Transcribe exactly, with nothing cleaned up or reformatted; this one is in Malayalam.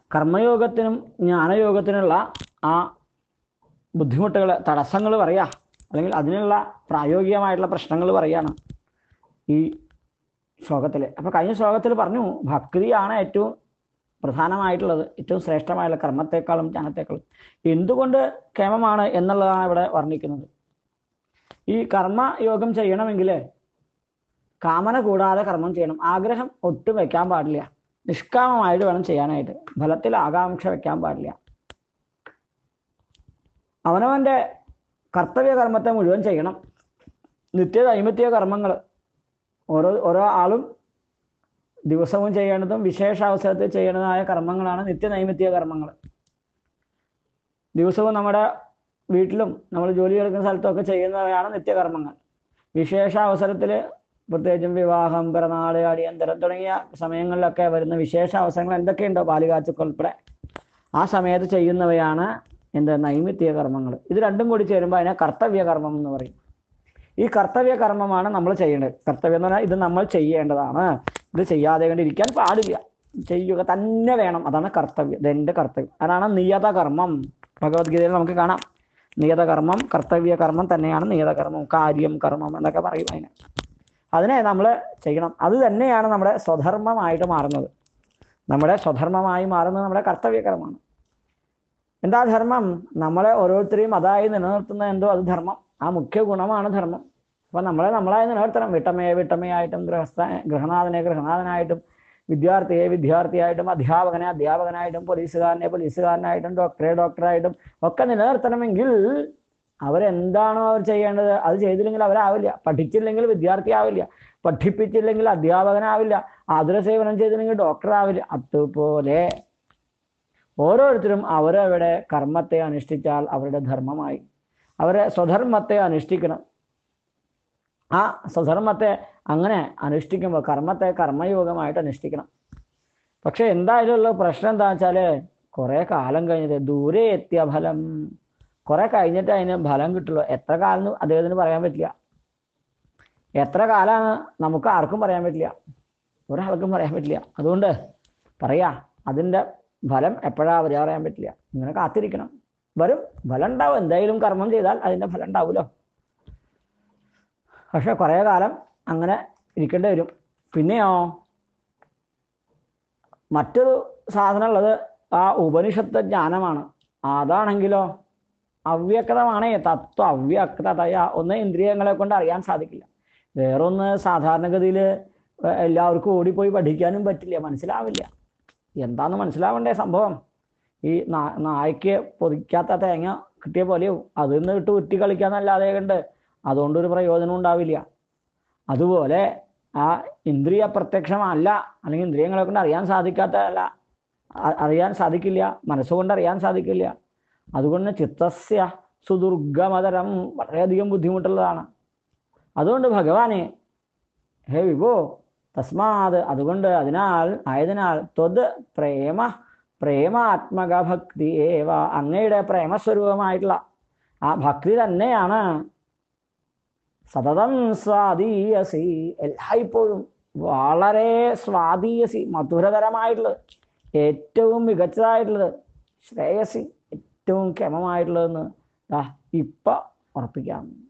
കർമ്മയോഗത്തിനും ജ്ഞാനയോഗത്തിനുള്ള ആ ബുദ്ധിമുട്ടുകൾ, തടസ്സങ്ങൾ പറയാ, അല്ലെങ്കിൽ അതിനുള്ള പ്രായോഗികമായിട്ടുള്ള പ്രശ്നങ്ങൾ പറയാണ് ഈ ശ്ലോകത്തിൽ. അപ്പൊ കഴിഞ്ഞ ശ്ലോകത്തിൽ പറഞ്ഞു ഭക്തിയാണ് ഏറ്റവും പ്രധാനമായിട്ടുള്ളത്, ഏറ്റവും ശ്രേഷ്ഠമായുള്ള കർമ്മത്തെക്കാളും ജ്ഞാനത്തെക്കാളും. എന്തുകൊണ്ട് ക്ഷേമമാണ് എന്നുള്ളതാണ് ഇവിടെ വർണ്ണിക്കുന്നത്. ഈ കർമ്മയോഗം ചെയ്യണമെങ്കിൽ കാമന കൂടാതെ കർമ്മം ചെയ്യണം. ആഗ്രഹം ഒട്ടും വെക്കാൻ പാടില്ല. നിഷ്കാമമായിട്ട് വേണം ചെയ്യാനായിട്ട്. ഫലത്തിൽ ആകാംക്ഷ വെക്കാൻ പാടില്ല. അവനവന്റെ കർത്തവ്യ കർമ്മത്തെ മുഴുവൻ ചെയ്യണം. നിത്യ നൈമിത്യ കർമ്മങ്ങൾ ഓരോ ഓരോ ആളും ദിവസവും ചെയ്യേണ്ടതും വിശേഷ അവസരത്തിൽ ചെയ്യേണ്ടതായ കർമ്മങ്ങളാണ് നിത്യ നൈമിത്യ കർമ്മങ്ങൾ. ദിവസവും നമ്മുടെ വീട്ടിലും നമ്മൾ ജോലി എടുക്കുന്ന സ്ഥലത്തൊക്കെ ചെയ്യുന്നവയാണ് നിത്യകർമ്മങ്ങൾ. വിശേഷ അവസരത്തിൽ, പ്രത്യേകിച്ചും വിവാഹം, പിറന്നാള്, അടിയന്തരം തുടങ്ങിയ സമയങ്ങളിലൊക്കെ വരുന്ന വിശേഷ അവസരങ്ങൾ എന്തൊക്കെയുണ്ടോ, പാലുകാച്ചൊക്കെ ഉൾപ്പെടെ, ആ സമയത്ത് ചെയ്യുന്നവയാണ് എന്ത് നൈമിത്യ കർമ്മങ്ങൾ. ഇത് രണ്ടും കൂടി ചേരുമ്പോൾ അതിനെ കർത്തവ്യ കർമ്മം എന്ന് പറയും. ഈ കർത്തവ്യ കർമ്മമാണ് നമ്മൾ ചെയ്യേണ്ടത്. കർത്തവ്യം എന്ന് പറഞ്ഞാൽ ഇത് നമ്മൾ ചെയ്യേണ്ടതാണ്, ഇത് ചെയ്യാതെ കണ്ടിരിക്കാൻ പാടില്ല, ചെയ്യുക തന്നെ വേണം. അതാണ് കർത്തവ്യം, ഇതെന്റെ കർത്തവ്യം. അതാണ് നിയത കർമ്മം. ഭഗവത്ഗീതയിൽ നമുക്ക് കാണാം, നിയതകർമ്മം കർത്തവ്യ കർമ്മം തന്നെയാണ് നിയതകർമ്മം. കാര്യം കർമ്മം എന്നൊക്കെ പറയും അതിനെ. അതിനെ നമ്മൾ ചെയ്യണം. അത് തന്നെയാണ് നമ്മുടെ സ്വധർമ്മമായിട്ട് മാറുന്നത്. നമ്മുടെ സ്വധർമ്മമായി മാറുന്നത് നമ്മുടെ കർത്തവ്യ കർമ്മമാണ്. എന്താ ധർമ്മം? നമ്മളെ ഓരോരുത്തരെയും അതായി നിലനിർത്തുന്ന എന്തോ അത് ധർമ്മം. ആ മുഖ്യ ഗുണമാണ് ധർമ്മം. അപ്പൊ നമ്മളെ നമ്മളായി നിലനിർത്തണം. വീട്ടമ്മയെ വീട്ടമ്മയായിട്ടും, ഗൃഹസ്ഥ ഗൃഹനാഥനെ ഗൃഹനാഥനായിട്ടും, വിദ്യാർത്ഥിയെ വിദ്യാർത്ഥിയായിട്ടും, അധ്യാപകനെ അധ്യാപകനായിട്ടും, പോലീസുകാരനെ പോലീസുകാരനായിട്ടും, ഡോക്ടറെ ഡോക്ടറായിട്ടും ഒക്കെ നിലനിർത്തണമെങ്കിൽ അവരെന്താണോ അവർ ചെയ്യേണ്ടത് അത് ചെയ്തില്ലെങ്കിൽ അവരാവില്ല. പഠിച്ചില്ലെങ്കിൽ വിദ്യാർത്ഥി ആവില്ല, പഠിപ്പിച്ചില്ലെങ്കിൽ അധ്യാപകനാവില്ല, ആതുരസേവനം ചെയ്തില്ലെങ്കിൽ ഡോക്ടർ ആവില്ല. അതുപോലെ ഓരോരുത്തരും അവരവരുടെ കർമ്മത്തെ അനുഷ്ഠിച്ചാൽ അവരുടെ ധർമ്മമായി. അവരെ സ്വധർമ്മത്തെ അനുഷ്ഠിക്കണം. ആ സ്വധർമ്മത്തെ അങ്ങനെ അനുഷ്ഠിക്കുമ്പോൾ കർമ്മത്തെ കർമ്മയോഗമായിട്ട് അനുഷ്ഠിക്കണം. പക്ഷെ എന്തായാലും പ്രശ്നം എന്താ വെച്ചാല് കുറെ കാലം കഴിഞ്ഞത് ദൂരെ എത്തിയ ഫലം, കുറെ കഴിഞ്ഞിട്ട് അതിന് ഫലം കിട്ടുള്ളൂ. എത്ര കാലം അദ്ദേഹത്തിന് പറയാൻ പറ്റില്ല. എത്ര കാലമാണ് നമുക്ക് ആർക്കും പറയാൻ പറ്റില്ല, ഒരാൾക്കും പറയാൻ പറ്റില്ല. അതുകൊണ്ട് പറയാ അതിൻ്റെ ഫലം എപ്പോഴാ വരിക പറയാൻ പറ്റില്ല. ഇങ്ങനെ കാത്തിരിക്കണം. വരും, ഫലം ഉണ്ടാവും. എന്തായാലും കർമ്മം ചെയ്താൽ അതിൻ്റെ ഫലം ഉണ്ടാവുമല്ലോ. പക്ഷെ കുറേ കാലം അങ്ങനെ ഇരിക്കേണ്ടി വരും. പിന്നെയോ മറ്റൊരു സാധനം ഉള്ളത് ആ ഉപനിഷത്ത് ജ്ഞാനമാണ്. അതാണെങ്കിലോ അവ്യക്തമാണേ. തത്വ അവ്യക്തതയാ. ഒന്ന് ഇന്ദ്രിയങ്ങളെ കൊണ്ട് അറിയാൻ സാധിക്കില്ല. വേറൊന്ന് സാധാരണഗതിയിൽ എല്ലാവർക്കും ഓടിപ്പോയി പഠിക്കാനും പറ്റില്ല, മനസ്സിലാവില്ല. എന്താന്ന് മനസ്സിലാവണ്ടേ സംഭവം? ഈ നാ നായ്ക്ക് പൊതിക്കാത്ത തേങ്ങ കിട്ടിയ പോലെയോ അതിൽ നിന്ന് ഇട്ട് ഉറ്റി കളിക്കാന്നല്ലാതെ കണ്ട് അതുകൊണ്ടൊരു പ്രയോജനം ഉണ്ടാവില്ല. അതുപോലെ ആ ഇന്ദ്രിയ പ്രത്യക്ഷമല്ല, അല്ലെങ്കിൽ ഇന്ദ്രിയങ്ങളെ കൊണ്ട് അറിയാൻ സാധിക്കാത്തതല്ല, അറിയാൻ സാധിക്കില്ല, മനസ്സുകൊണ്ട് അറിയാൻ സാധിക്കില്ല. അതുകൊണ്ട് ചിത്തസ്യ സുദുർഗമതരം, വളരെയധികം ബുദ്ധിമുട്ടുള്ളതാണ്. അതുകൊണ്ട് ഭഗവാനെ, ഹേ വിഭോ, തസ്മാത്, അതുകൊണ്ട് അതിനാൽ ആയതിനാൽ, ത്വത് പ്രേമ പ്രേമാത്മക ഭക്തി ഏവ, അങ്ങയുടെ പ്രേമസ്വരൂപമായിട്ടുള്ള ആ ഭക്തി തന്നെയാണ് സതതം സ്വാദീയസി, എല്ലായ്പ്പോഴും വളരെ സ്വാദീയസി, മധുരതരമായിട്ടുള്ളത്, ഏറ്റവും മികച്ചതായിട്ടുള്ളത്, ശ്രേയസി, ഏറ്റവും ക്ഷമമായിട്ടുള്ളതെന്ന് ഇപ്പൊ ഉറപ്പിക്കാം.